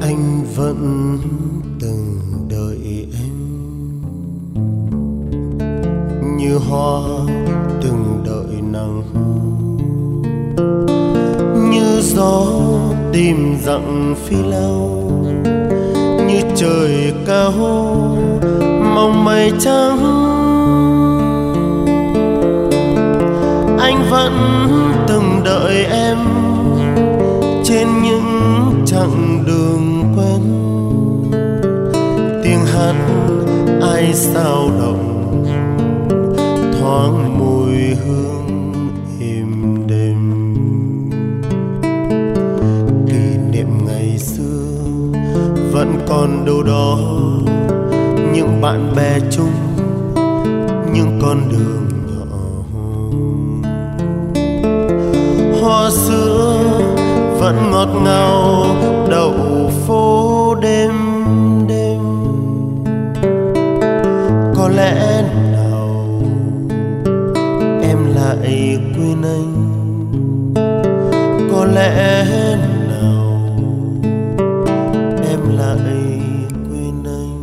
Anh vẫn từng đợi em như hoa từng đợi nắng, như gió tìm dặn phi lao, như trời cao mong mây trắng. Anh vẫn từng đợi em trên những chặng đường quen, tiếng hát ai sao động, thoáng mùi hương êm đềm. Kỷ niệm ngày xưa vẫn còn đâu đó, những bạn bè chung, những con đường nhỏ. Hoa sữa vẫn ngọt ngào đậu phố đêm đêm. Có lẽ nào em lại quên anh, có lẽ nào em lại quên anh.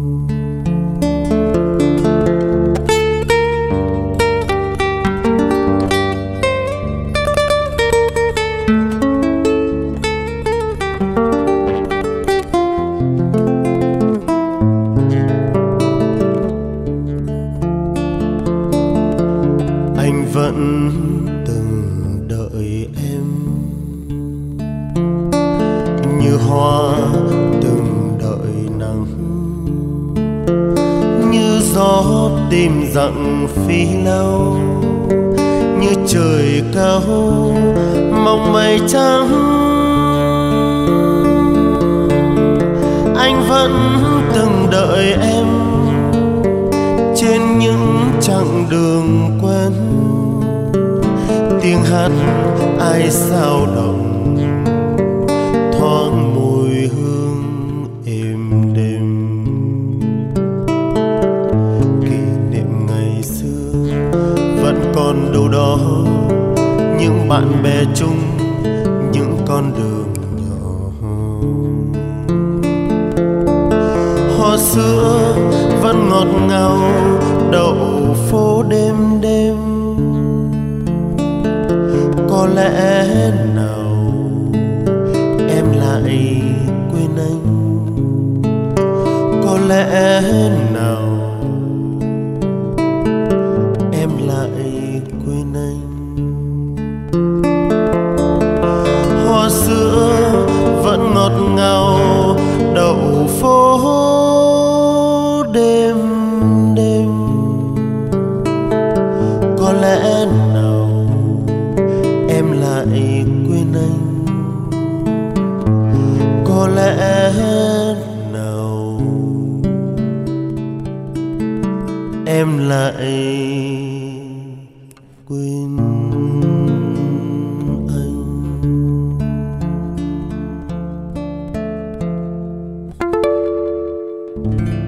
Anh vẫn từng đợi em như hoa từng đợi nắng, như gió tìm dặn phi lao, như trời cao mong mây trắng. Anh vẫn từng đợi em trên những chặng đường quen, tiếng hát ai sao động, thoáng mùi hương êm đềm. Kỷ niệm ngày xưa vẫn còn đâu đó, những bạn bè chung, những con đường nhỏ. Hoa sữa vẫn ngọt ngào đậu phố đêm đêm. Có lẽ nào em lại quên anh, có lẽ nào em lại quên anh. Hoa sữa vẫn ngọt ngào đậu phố đêm đêm. Có lẽ nào em lại quên anh, có lẽ nào em lại quên anh.